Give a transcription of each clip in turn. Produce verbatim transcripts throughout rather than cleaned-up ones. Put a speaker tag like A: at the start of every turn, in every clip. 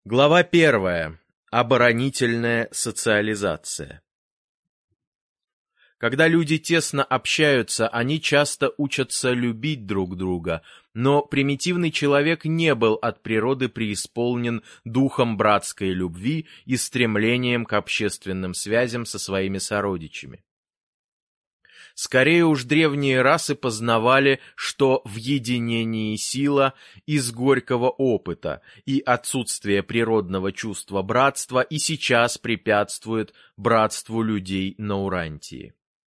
A: Глава первая. Оборонительная социализация. Когда люди тесно общаются, они часто учатся любить друг друга, но примитивный человек не был от природы преисполнен духом братской любви и стремлением к общественным связям со своими сородичами. Скорее уж древние расы познавали, что в единении сила из горького опыта, и отсутствие природного чувства братства и сейчас препятствует братству людей на Урантии.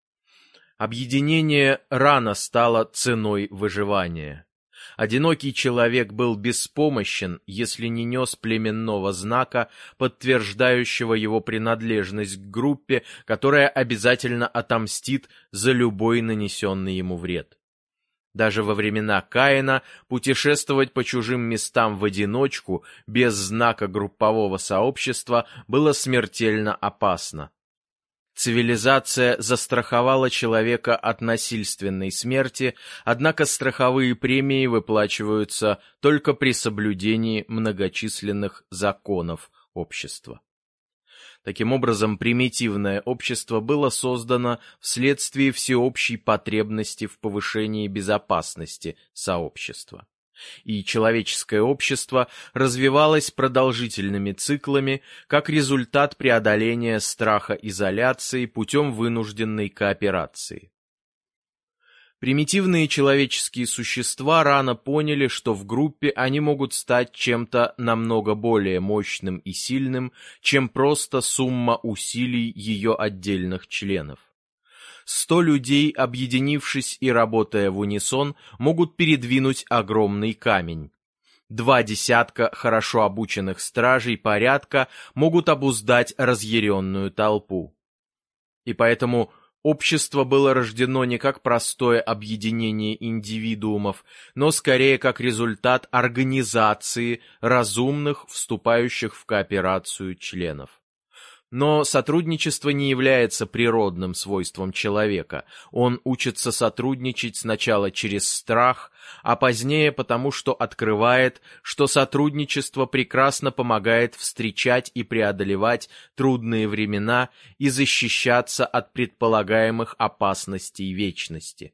A: Объединение рано стало ценой выживания. Одинокий человек был беспомощен, если не нес племенного знака, подтверждающего его принадлежность к группе, которая обязательно отомстит за любой нанесенный ему вред. Даже во времена Каина путешествовать по чужим местам в одиночку, без знака группового сообщества, было смертельно опасно. Цивилизация застраховала человека от насильственной смерти, однако страховые премии выплачиваются только при соблюдении многочисленных законов общества. Таким образом, примитивное общество было создано вследствие всеобщей потребности в повышении безопасности сообщества. И человеческое общество развивалось продолжительными циклами как результат преодоления страха изоляции путем вынужденной кооперации. Примитивные человеческие существа рано поняли, что в группе они могут стать чем-то намного более мощным и сильным, чем просто сумма усилий ее отдельных членов. Сто людей, объединившись и работая в унисон, могут передвинуть огромный камень. Два десятка хорошо обученных стражей порядка могут обуздать разъяренную толпу. И поэтому общество было рождено не как простое объединение индивидуумов, но скорее как результат организации разумных, вступающих в кооперацию членов. Но сотрудничество не является природным свойством человека. Он учится сотрудничать сначала через страх, а позднее потому, что открывает, что сотрудничество прекрасно помогает встречать и преодолевать трудные времена и защищаться от предполагаемых опасностей вечности.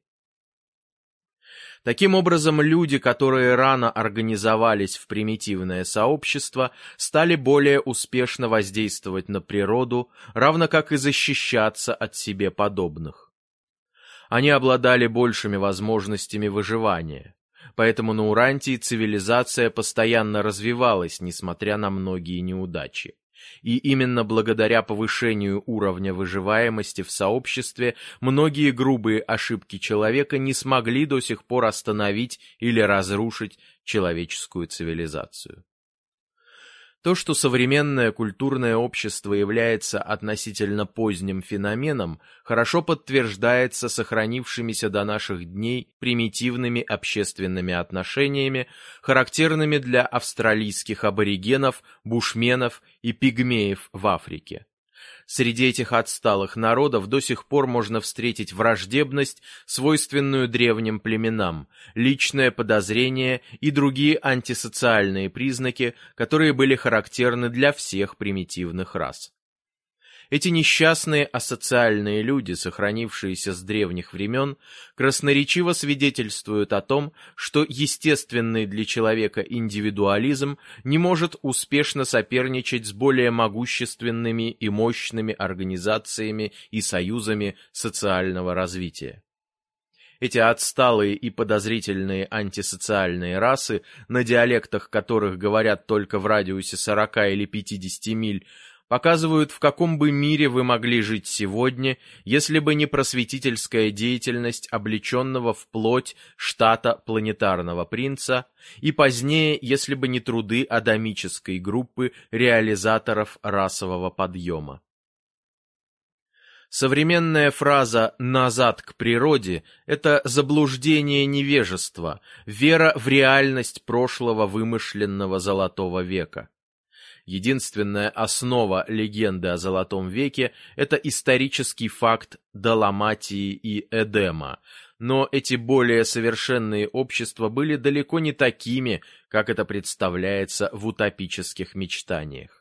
A: Таким образом, люди, которые рано организовались в примитивное сообщество, стали более успешно воздействовать на природу, равно как и защищаться от себе подобных. Они обладали большими возможностями выживания, поэтому на Урантии цивилизация постоянно развивалась, несмотря на многие неудачи. И именно благодаря повышению уровня выживаемости в сообществе многие грубые ошибки человека не смогли до сих пор остановить или разрушить человеческую цивилизацию. То, что современное культурное общество является относительно поздним феноменом, хорошо подтверждается сохранившимися до наших дней примитивными общественными отношениями, характерными для австралийских аборигенов, бушменов и пигмеев в Африке. Среди этих отсталых народов до сих пор можно встретить враждебность, свойственную древним племенам, личное подозрение и другие антисоциальные признаки, которые были характерны для всех примитивных рас. Эти несчастные асоциальные люди, сохранившиеся с древних времен, красноречиво свидетельствуют о том, что естественный для человека индивидуализм не может успешно соперничать с более могущественными и мощными организациями и союзами социального развития. Эти отсталые и подозрительные антисоциальные расы, на диалектах которых говорят только в радиусе сорока или пятидесяти миль, показывают, в каком бы мире вы могли жить сегодня, если бы не просветительская деятельность облеченного в плоть штата планетарного принца, и позднее, если бы не труды адамической группы реализаторов расового подъема. Современная фраза «назад к природе» — это заблуждение невежества, вера в реальность прошлого вымышленного золотого века. Единственная основа легенды о Золотом веке — это исторический факт Далматии и Эдема, Но эти более совершенные общества были далеко не такими, как это представляется в утопических мечтаниях.